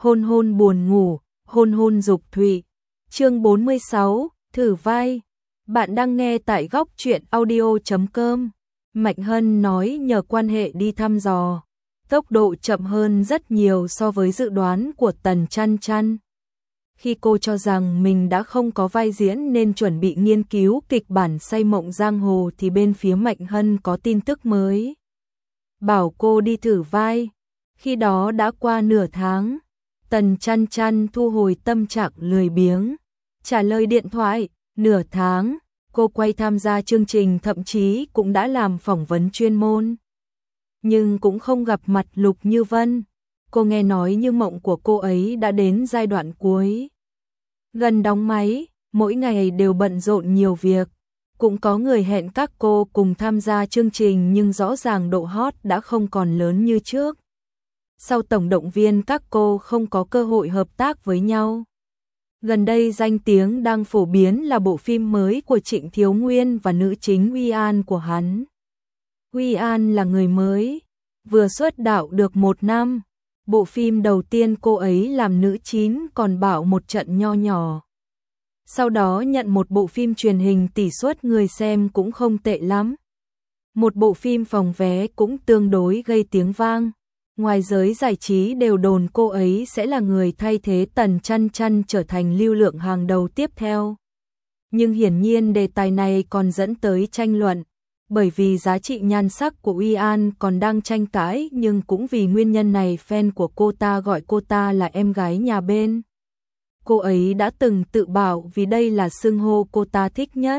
hôn hôn buồn ngủ, hôn hôn dục thụy. Chương 46, thử vai. Bạn đang nghe tại góc truyện audio.com. Mạnh Hân nói nhờ quan hệ đi thăm dò, tốc độ chậm hơn rất nhiều so với dự đoán của Tần Chăn Chăn. Khi cô cho rằng mình đã không có vai diễn nên chuẩn bị nghiên cứu kịch bản Say Mộng Giang Hồ thì bên phía Mạnh Hân có tin tức mới. Bảo cô đi thử vai. Khi đó đã qua nửa tháng, Tần Chăn Chăn thu hồi tâm trạng lười biếng, trả lời điện thoại. Nửa tháng, cô quay tham gia chương trình, thậm chí cũng đã làm phỏng vấn chuyên môn. Nhưng cũng không gặp mặt Lục Như Vân. Cô nghe nói Như Mộng của cô ấy đã đến giai đoạn cuối. Gần đóng máy, mỗi ngày đều bận rộn nhiều việc. Cũng có người hẹn các cô cùng tham gia chương trình nhưng rõ ràng độ hot đã không còn lớn như trước. Sau tổng động viên các cô không có cơ hội hợp tác với nhau. Gần đây danh tiếng đang phổ biến là bộ phim mới của Trịnh Thiếu Nguyên và nữ chính Uy An của hắn. Uy An là người mới, vừa xuất đạo được 1 năm. Bộ phim đầu tiên cô ấy làm nữ chính còn bạo một trận nho nhỏ. Sau đó nhận một bộ phim truyền hình tỷ suất người xem cũng không tệ lắm. Một bộ phim phòng vé cũng tương đối gây tiếng vang. Ngoài giới giải trí đều đồn cô ấy sẽ là người thay thế Tần Chăn Chăn trở thành lưu lượng hàng đầu tiếp theo. Nhưng hiển nhiên đề tài này còn dẫn tới tranh luận, bởi vì giá trị nhan sắc của Uy An còn đang tranh cãi, nhưng cũng vì nguyên nhân này fan của cô ta gọi cô ta là em gái nhà bên. Cô ấy đã từng tự bảo vì đây là xưng hô cô ta thích nhất.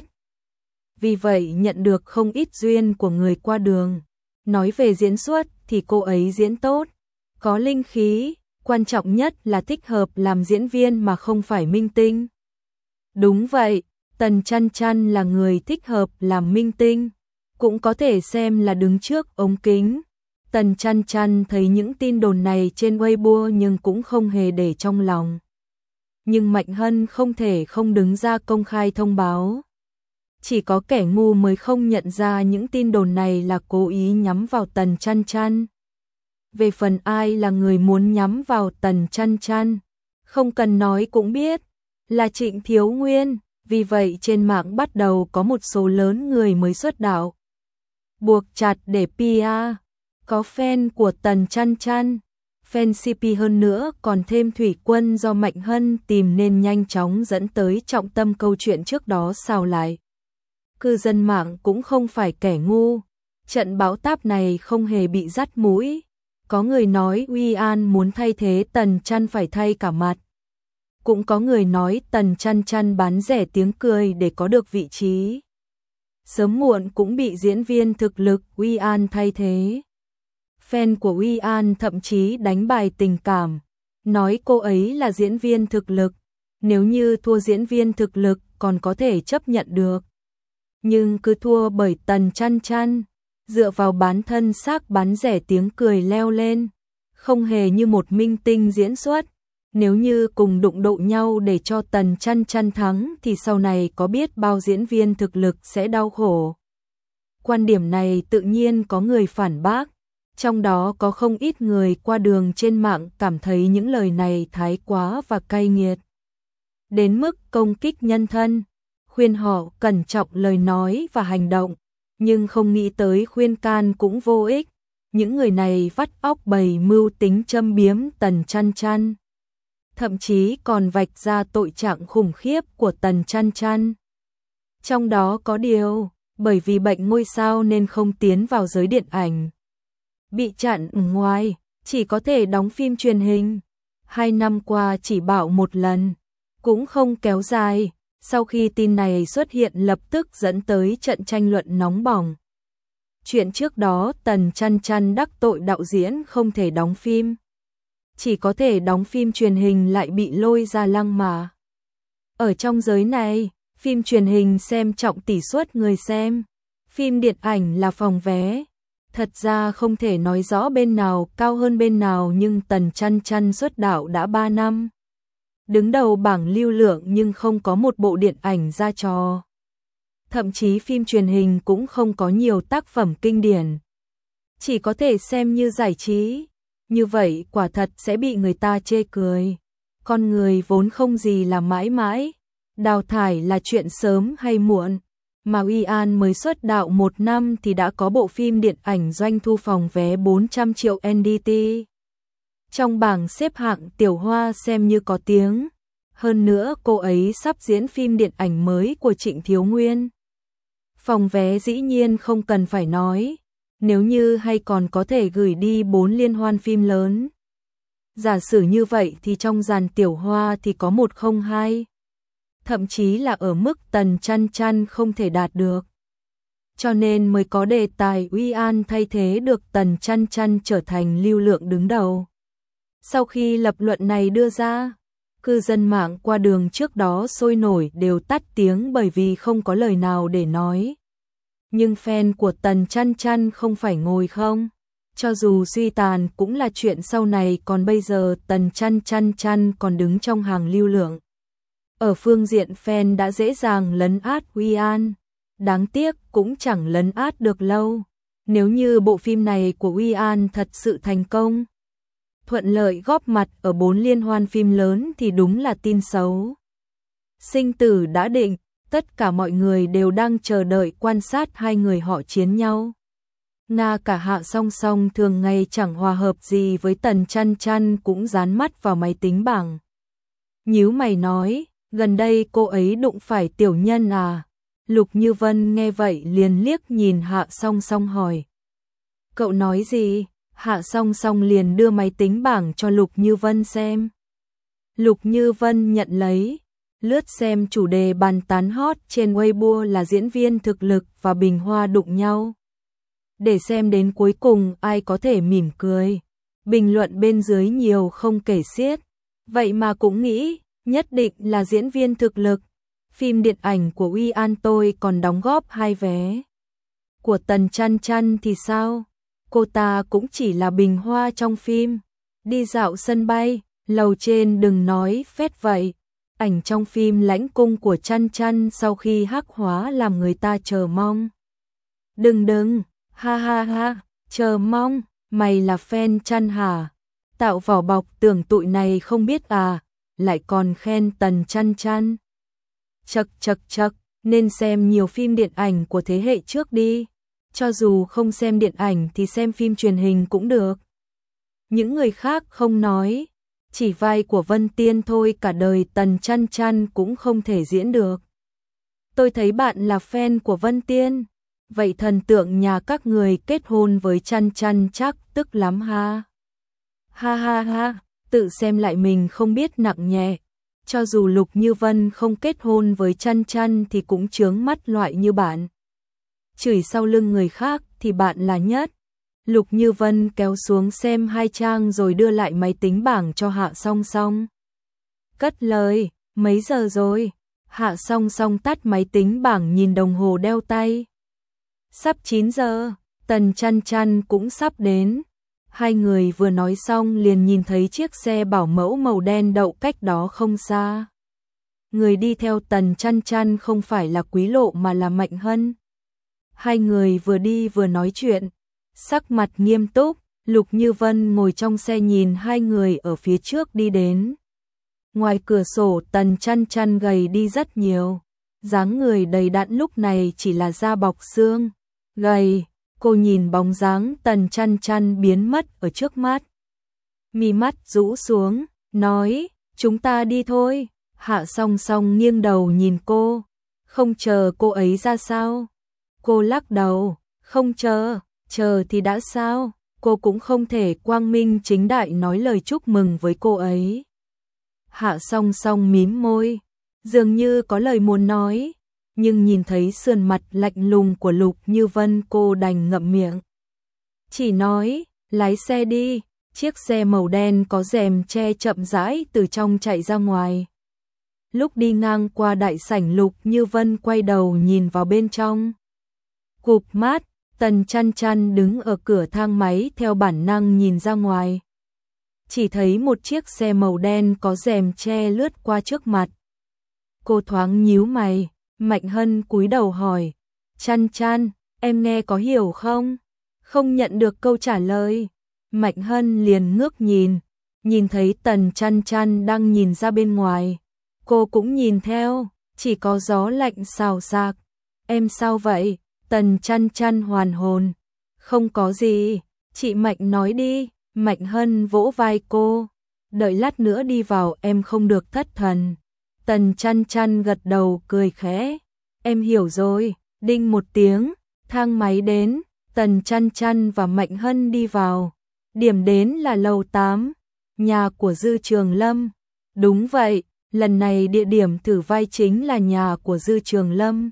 Vì vậy nhận được không ít duyên của người qua đường. Nói về diễn xuất thì cô ấy diễn tốt, có linh khí, quan trọng nhất là thích hợp làm diễn viên mà không phải minh tinh. Đúng vậy, Tần Chăn Chăn là người thích hợp làm minh tinh, cũng có thể xem là đứng trước ống kính. Tần Chăn Chăn thấy những tin đồn này trên Weibo nhưng cũng không hề để trong lòng. Nhưng Mạnh Hân không thể không đứng ra công khai thông báo. Chỉ có kẻ ngu mới không nhận ra những tin đồn này là cố ý nhắm vào Tần Chăn Chăn. Về phần ai là người muốn nhắm vào Tần Chăn Chăn, không cần nói cũng biết, là Trịnh Thiếu Nguyên. Vì vậy trên mạng bắt đầu có một số lớn người mới xuất đạo buộc chặt để PR. Có fan của Tần Chăn Chăn, fan CP hơn nữa, còn thêm thủy quân do Mạnh Hân tìm nên nhanh chóng dẫn tới trọng tâm câu chuyện trước đó xào lại. Cư dân mạng cũng không phải kẻ ngu, trận bão táp này không hề bị dắt mũi. Có người nói Uy An muốn thay thế Tần Chăn phải thay cả mặt. Cũng có người nói Tần Chăn Chăn bán rẻ tiếng cười để có được vị trí. Sớm muộn cũng bị diễn viên thực lực Uy An thay thế. Fan của Uy An thậm chí đánh bài tình cảm, nói cô ấy là diễn viên thực lực. Nếu như thua diễn viên thực lực còn có thể chấp nhận được. Nhưng cứ thua bởi Tần Chăn Chăn, dựa vào bán thân xác bán rẻ tiếng cười leo lên, không hề như một minh tinh diễn xuất. Nếu như cùng đụng độ nhau để cho Tần Chăn Chăn thắng thì sau này có biết bao diễn viên thực lực sẽ đau khổ. Quan điểm này tự nhiên có người phản bác, trong đó có không ít người qua đường trên mạng cảm thấy những lời này thái quá và cay nghiệt, đến mức công kích nhân thân, khuyên họ cẩn trọng lời nói và hành động, nhưng không nghĩ tới khuyên can cũng vô ích. Những người này vắt óc bày mưu tính châm biếm Tần Chăn Chăn, thậm chí còn vạch ra tội trạng khủng khiếp của Tần Chăn Chăn. Trong đó có điều, bởi vì bệnh ngôi sao nên không tiến vào giới điện ảnh, bị chặn ở ngoài, chỉ có thể đóng phim truyền hình. 2 năm qua chỉ bạo 1 lần, cũng không kéo dài. Sau khi tin này xuất hiện lập tức dẫn tới trận tranh luận nóng bỏng. Chuyện trước đó Tần Chăn Chăn đắc tội đạo diễn không thể đóng phim, chỉ có thể đóng phim truyền hình lại bị lôi ra lăng mà. Ở trong giới này, phim truyền hình xem trọng tỷ suất người xem, phim điện ảnh là phòng vé. Thật ra không thể nói rõ bên nào cao hơn bên nào, nhưng Tần Chăn Chăn xuất đạo đã 3 năm. Đứng đầu bảng lưu lượng nhưng không có một bộ điện ảnh ra trò. Thậm chí phim truyền hình cũng không có nhiều tác phẩm kinh điển. Chỉ có thể xem như giải trí. như vậy quả thật sẽ bị người ta chê cười. Con người vốn không gì là mãi mãi, đào thải là chuyện sớm hay muộn. Mà Uy An mới xuất đạo 1 năm thì đã có bộ phim điện ảnh doanh thu phòng vé 400 triệu NDT. Trong bảng xếp hạng Tiểu Hoa xem như có tiếng. Hơn nữa cô ấy sắp diễn phim điện ảnh mới của Trịnh Thiếu Nguyên. Phòng vé dĩ nhiên không cần phải nói, nếu như hay còn có thể gửi đi 4 liên hoan phim lớn. Giả sử như vậy thì trong dàn Tiểu Hoa thì có 102. Thậm chí là ở mức Tần Chăn Chăn không thể đạt được. Cho nên mới có đề tài Uy An thay thế được Tần Chăn Chăn trở thành lưu lượng đứng đầu. Sau khi lập luận này đưa ra, cư dân mạng qua đường trước đó sôi nổi đều tắt tiếng bởi vì không có lời nào để nói. Nhưng fan của Tần Chăn Chăn không phải ngồi không. Cho dù suy tàn cũng là chuyện sau này, còn bây giờ Tần Chăn Chăn còn đứng trong hàng lưu lượng. Ở phương diện fan đã dễ dàng lấn át Uy An. Đáng tiếc cũng chẳng lấn át được lâu. Nếu như bộ phim này của Uy An thật sự thành công, thuận lợi góp mặt ở 4 liên hoan phim lớn thì đúng là tin xấu. Sinh tử đã định, tất cả mọi người đều đang chờ đợi quan sát hai người họ chiến nhau. Nga cả Hạ Song Song thường ngày chẳng hòa hợp gì với Tần Chăn Chăn cũng dán mắt vào máy tính bảng. Nhíu mày nói, gần đây cô ấy đụng phải tiểu nhân à? Lục Như Vân nghe vậy liền liếc nhìn Hạ Song Song hỏi. Cậu nói gì? Hạ Song Song liền đưa máy tính bảng cho Lục Như Vân xem. Lục Như Vân nhận lấy, lướt xem chủ đề bàn tán hot trên Weibo là diễn viên thực lực và Bình Hoa đụng nhau. Để xem đến cuối cùng ai có thể mỉm cười. Bình luận bên dưới nhiều không kể xiết. Vậy mà cũng nghĩ, nhất định là diễn viên thực lực. Phim điện ảnh của Uy An tôi còn đóng góp 2 vé. Của Tần Chăn Chăn thì sao? Cô ta cũng chỉ là Bình Hoa trong phim. Đi dạo sân bay, lầu trên đừng nói phét vậy. Ảnh trong phim Lãnh Cung của Chăn Chăn sau khi hắc hóa làm người ta chờ mong. Đừng, ha ha ha, chờ mong, mày là fan Chăn hả? Tạo vỏ bọc tưởng tụi này không biết à, lại còn khen Tần Chăn Chăn. Chậc, nên xem nhiều phim điện ảnh của thế hệ trước đi. Cho dù không xem điện ảnh thì xem phim truyền hình cũng được. Những người khác không nói, chỉ vai của Vân Tiên thôi cả đời Tần Chăn Chăn cũng không thể diễn được. Tôi thấy bạn là fan của Vân Tiên, vậy thần tượng nhà các người kết hôn với Chăn Chăn chắc tức lắm ha. Ha ha ha, tự xem lại mình không biết nặng nhẹ. Cho dù Lục Như Vân không kết hôn với Chăn Chăn thì cũng chướng mắt loại như bạn. Chửi sau lưng người khác thì bạn là nhất. Lục Như Vân kéo xuống xem 2 trang rồi đưa lại máy tính bảng cho Hạ Song Song. Cất lời, mấy giờ rồi? Hạ Song Song tắt máy tính bảng nhìn đồng hồ đeo tay. Sắp 9 giờ, Tần Chăn Chăn cũng sắp đến. Hai người vừa nói xong liền nhìn thấy chiếc xe bảo mẫu màu đen đậu cách đó không xa. Người đi theo Tần Chăn Chăn không phải là Quý Lộ mà là Mạnh Hân. Hai người vừa đi vừa nói chuyện, sắc mặt nghiêm túc. Lục Như Vân ngồi trong xe nhìn hai người ở phía trước đi đến. Ngoài cửa sổ Tần Chăn Chăn gầy đi rất nhiều, dáng người đầy đặn lúc này chỉ là da bọc xương, gầy. Cô nhìn bóng dáng Tần Chăn Chăn biến mất ở trước mắt. Mi mắt rũ xuống, nói, chúng ta đi thôi. Hạ Song Song nghiêng đầu nhìn cô, không chờ cô ấy ra sao? Cô lắc đầu, không chờ thì đã sao? Cô cũng không thể quang minh chính đại nói lời chúc mừng với cô ấy. Hạ Song Song mím môi, dường như có lời muốn nói. Nhưng nhìn thấy sườn mặt lạnh lùng của Lục Như Vân cô đành ngậm miệng. Chỉ nói, lái xe đi. Chiếc xe màu đen có rèm che chậm rãi từ trong chạy ra ngoài. Lúc đi ngang qua đại sảnh Lục Như Vân quay đầu nhìn vào bên trong. Cụp mắt, Tần Chăn Chăn đứng ở cửa thang máy theo bản năng nhìn ra ngoài. Chỉ thấy một chiếc xe màu đen có rèm che lướt qua trước mặt. Cô thoáng nhíu mày. Mạnh Hân cúi đầu hỏi, Chăn Chăn, em nghe có hiểu không? Không nhận được câu trả lời. Mạnh Hân liền ngước nhìn thấy Tần Chăn Chăn đang nhìn ra bên ngoài. Cô cũng nhìn theo, chỉ có gió lạnh xào xạc. Em sao vậy? Tần Chăn Chăn hoàn hồn. Không có gì, chị Mạnh nói đi. Mạnh Hân vỗ vai cô. Đợi lát nữa đi vào em không được thất thần. Tần Chăn Chăn gật đầu cười khẽ. Em hiểu rồi. Đinh một tiếng, thang máy đến. Tần Chăn Chăn và Mạnh Hân đi vào. Điểm đến là lầu 8, nhà của Dư Trường Lâm. Đúng vậy, lần này địa điểm thử vai chính là nhà của Dư Trường Lâm.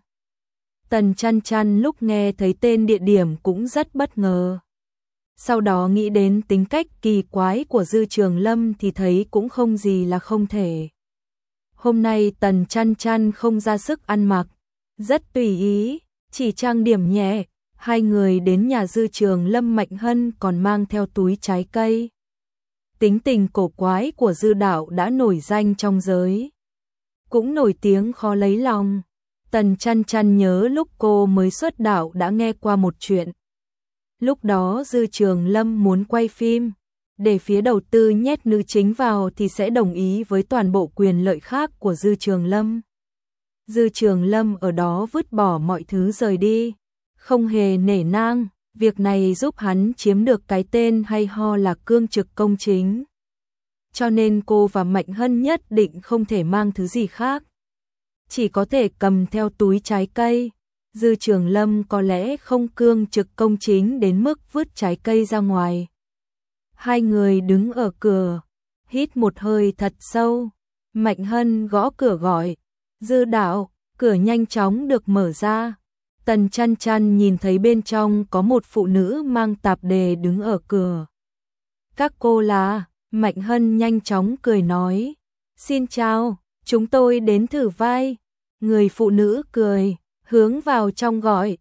Tần Chăn Chăn lúc nghe thấy tên địa điểm cũng rất bất ngờ. Sau đó nghĩ đến tính cách kỳ quái của Dư Trường Lâm thì thấy cũng không gì là không thể. Hôm nay Tần Chăn Chăn không ra sức ăn mặc, rất tùy ý, chỉ trang điểm nhẹ. Hai người đến nhà Dư Trường Lâm, Mạnh Hân còn mang theo túi trái cây. Tính tình cổ quái của Dư Đạo đã nổi danh trong giới, cũng nổi tiếng khó lấy lòng. Tần Chăn Chăn nhớ lúc cô mới xuất đạo đã nghe qua một chuyện. Lúc đó Dư Trường Lâm muốn quay phim, để phía đầu tư nhét nữ chính vào thì sẽ đồng ý với toàn bộ quyền lợi khác của Dư Trường Lâm. Dư Trường Lâm ở đó vứt bỏ mọi thứ rời đi, không hề nể nang, việc này giúp hắn chiếm được cái tên hay ho là cương trực công chính. Cho nên cô và Mạnh Hân nhất định không thể mang thứ gì khác, chỉ có thể cầm theo túi trái cây. Dư Trường Lâm có lẽ không cương trực công chính đến mức vứt trái cây ra ngoài. Hai người đứng ở cửa, hít một hơi thật sâu. Mạnh Hân gõ cửa gọi, Dư Đạo. Cửa nhanh chóng được mở ra. Tần Chăn Chăn nhìn thấy bên trong có một phụ nữ mang tạp dề đứng ở cửa. Các cô là? Mạnh Hân nhanh chóng cười nói. Xin chào, chúng tôi đến thử vai. Người phụ nữ cười, hướng vào trong gọi,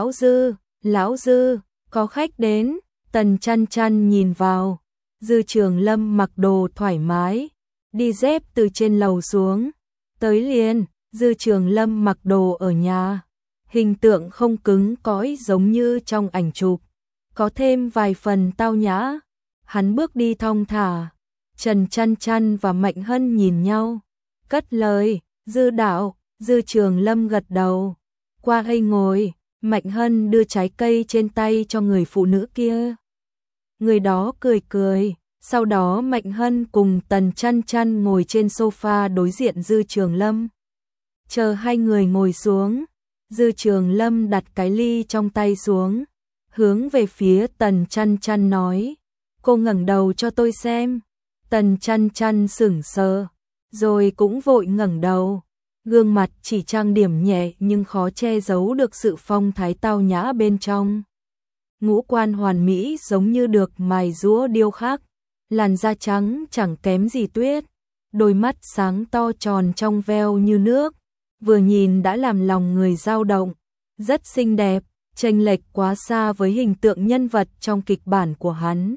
Lão Dư, có khách đến. Tần Chăn Chăn nhìn vào, Dư Trường Lâm mặc đồ thoải mái, đi dép từ trên lầu xuống. Tới liền. Dư Trường Lâm mặc đồ ở nhà, hình tượng không cứng cõi giống như trong ảnh chụp, có thêm vài phần tao nhã. Hắn bước đi thong thả. Tần Chăn Chăn và Mạnh Hân nhìn nhau, cất lời, Dư Đạo. Dư Trường Lâm gật đầu. Qua đây ngồi. Mạnh Hân đưa trái cây trên tay cho người phụ nữ kia. Người đó cười cười. Sau đó Mạnh Hân cùng Tần Chăn Chăn ngồi trên sofa đối diện Dư Trường Lâm. Chờ hai người ngồi xuống, Dư Trường Lâm đặt cái ly trong tay xuống, hướng về phía Tần Chăn Chăn nói, cô ngẩng đầu cho tôi xem. Tần Chăn Chăn sững sờ, rồi cũng vội ngẩng đầu, gương mặt chỉ trang điểm nhẹ nhưng khó che giấu được sự phong thái tao nhã bên trong. Ngũ quan hoàn mỹ giống như được mài giũa điêu khắc, làn da trắng chẳng kém gì tuyết, đôi mắt sáng to tròn trong veo như nước. Vừa nhìn đã làm lòng người dao động, rất xinh đẹp, chênh lệch quá xa với hình tượng nhân vật trong kịch bản của hắn.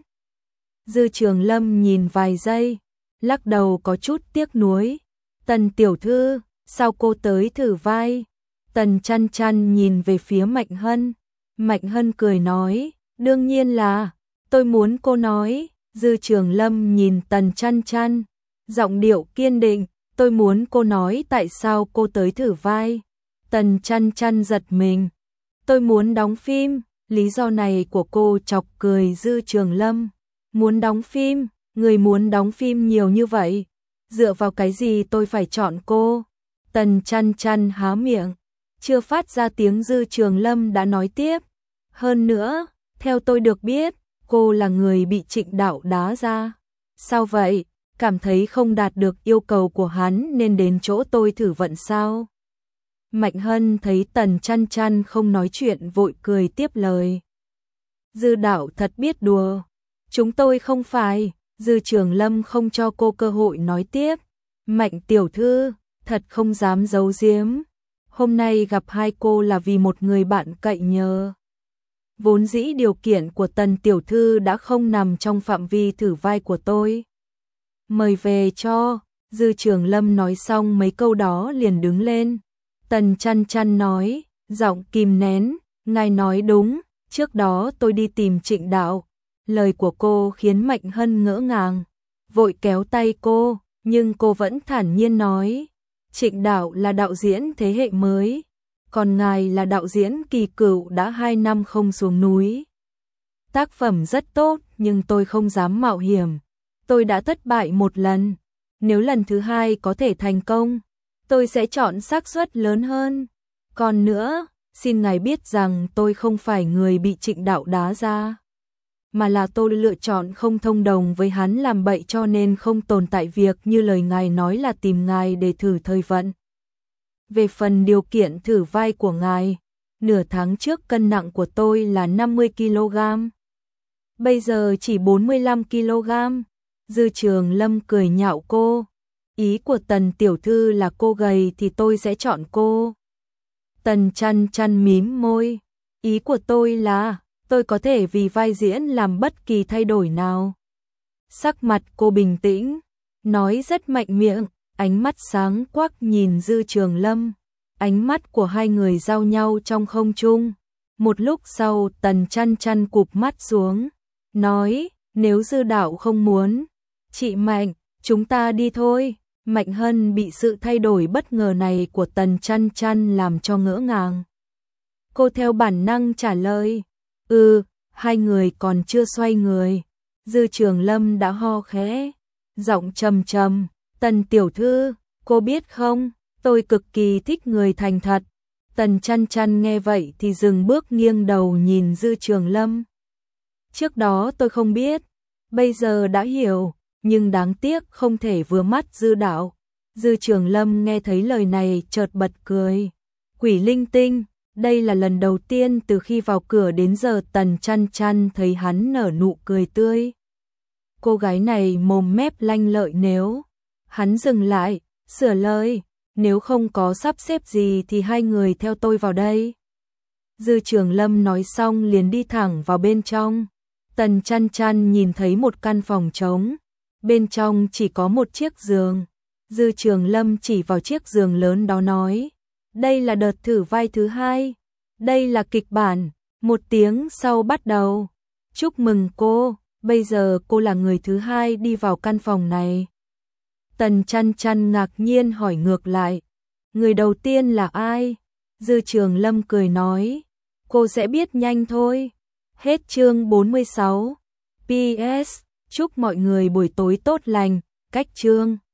Dư Trường Lâm nhìn vài giây, lắc đầu có chút tiếc nuối. Tần tiểu thư, sao cô tới thử vai? Tần Chăn Chăn nhìn về phía Mạnh Hân. Mạnh Hân cười nói, đương nhiên là, tôi muốn cô nói. Dư Trường Lâm nhìn Tần Chăn Chăn, giọng điệu kiên định. Tôi muốn cô nói tại sao cô tới thử vai. Tần Chăn Chăn giật mình. Tôi muốn đóng phim. Lý do này của cô chọc cười Dư Trường Lâm. Muốn đóng phim? Người muốn đóng phim nhiều như vậy, dựa vào cái gì tôi phải chọn cô? Tần Chăn Chăn há miệng, chưa phát ra tiếng Dư Trường Lâm đã nói tiếp. Hơn nữa, theo tôi được biết, cô là người bị Trịnh Đạo đá ra. Sao vậy? Cảm thấy không đạt được yêu cầu của hắn nên đến chỗ tôi thử vận sao? Mạnh Hân thấy Tần Chăn Chăn không nói chuyện vội cười tiếp lời. Dư Đạo thật biết đùa. Chúng tôi không phải. Dư Trường Lâm không cho cô cơ hội nói tiếp. Mạnh tiểu thư, thật không dám giấu giếm. Hôm nay gặp hai cô là vì một người bạn cậy nhờ. Vốn dĩ điều kiện của Tần tiểu thư đã không nằm trong phạm vi thử vai của tôi. Mời về cho. Dư Trường Lâm nói xong mấy câu đó liền đứng lên. Tần Chăn Chăn nói, giọng kìm nén, ngài nói đúng, trước đó tôi đi tìm Trịnh Đạo, Lời của cô khiến Mạnh Hân ngỡ ngàng, vội kéo tay cô, nhưng cô vẫn thản nhiên nói, Trịnh đạo là đạo diễn thế hệ mới, còn ngài là đạo diễn kỳ cựu đã 2 năm không xuống núi. Tác phẩm rất tốt nhưng tôi không dám mạo hiểm, tôi đã thất bại một lần, nếu lần thứ hai có thể thành công, tôi sẽ chọn xác suất lớn hơn. Còn nữa, xin ngài biết rằng tôi không phải người bị Trịnh đạo đá ra, mà là tôi lựa chọn không thông đồng với hắn làm bậy, cho nên không tồn tại việc như lời ngài nói là tìm ngài để thử thời vận. Về phần điều kiện thử vai của ngài, nửa tháng trước cân nặng của tôi là 50 kg, bây giờ chỉ 45 kg. Dư Trường Lâm cười nhạo cô, ý của Tần tiểu thư là cô gầy thì tôi sẽ chọn cô. Tần Chăn Chăn mím môi, ý của tôi là tôi có thể vì vai diễn làm bất kỳ thay đổi nào. Sắc mặt cô bình tĩnh, nói rất mạnh miệng, ánh mắt sáng quắc nhìn Dư Trường Lâm. Ánh mắt của hai người giao nhau trong không trung. Một lúc sau Tần Chăn Chăn cụp mắt xuống, nói, nếu Dư đạo không muốn, chị Mạnh, chúng ta đi thôi. Mạnh Hân bị sự thay đổi bất ngờ này của Tần Chăn Chăn làm cho ngỡ ngàng. Cô theo bản năng trả lời, hai người còn chưa xoay người. Dư Trường Lâm đã ho khẽ, giọng trầm trầm, Tần tiểu thư, cô biết không, tôi cực kỳ thích người thành thật. Tần Chăn Chăn nghe vậy thì dừng bước nghiêng đầu nhìn Dư Trường Lâm. Trước đó tôi không biết, bây giờ đã hiểu, nhưng đáng tiếc không thể vừa mắt Dư đạo. Dư Trường Lâm nghe thấy lời này chợt bật cười. Quỷ linh tinh, đây là lần đầu tiên từ khi vào cửa đến giờ Tần Chăn Chăn thấy hắn nở nụ cười tươi. Cô gái này mồm mép lanh lợi. Nếu hắn dừng lại, sửa lời, nếu không có sắp xếp gì thì hai người theo tôi vào đây. Dư Trường Lâm nói xong liền đi thẳng vào bên trong. Tần Chăn Chăn nhìn thấy một căn phòng trống, bên trong chỉ có một chiếc giường. Dư Trường Lâm chỉ vào chiếc giường lớn đó nói, đây là đợt thử vai thứ 2, đây là kịch bản, 1 tiếng sau bắt đầu. Chúc mừng cô, bây giờ cô là người thứ 2 đi vào căn phòng này. Tần Chăn Chăn ngạc nhiên hỏi ngược lại, người đầu tiên là ai? Dư Trường Lâm cười nói, cô sẽ biết nhanh thôi. Hết chương 46. PS, chúc mọi người buổi tối tốt lành, cách chương.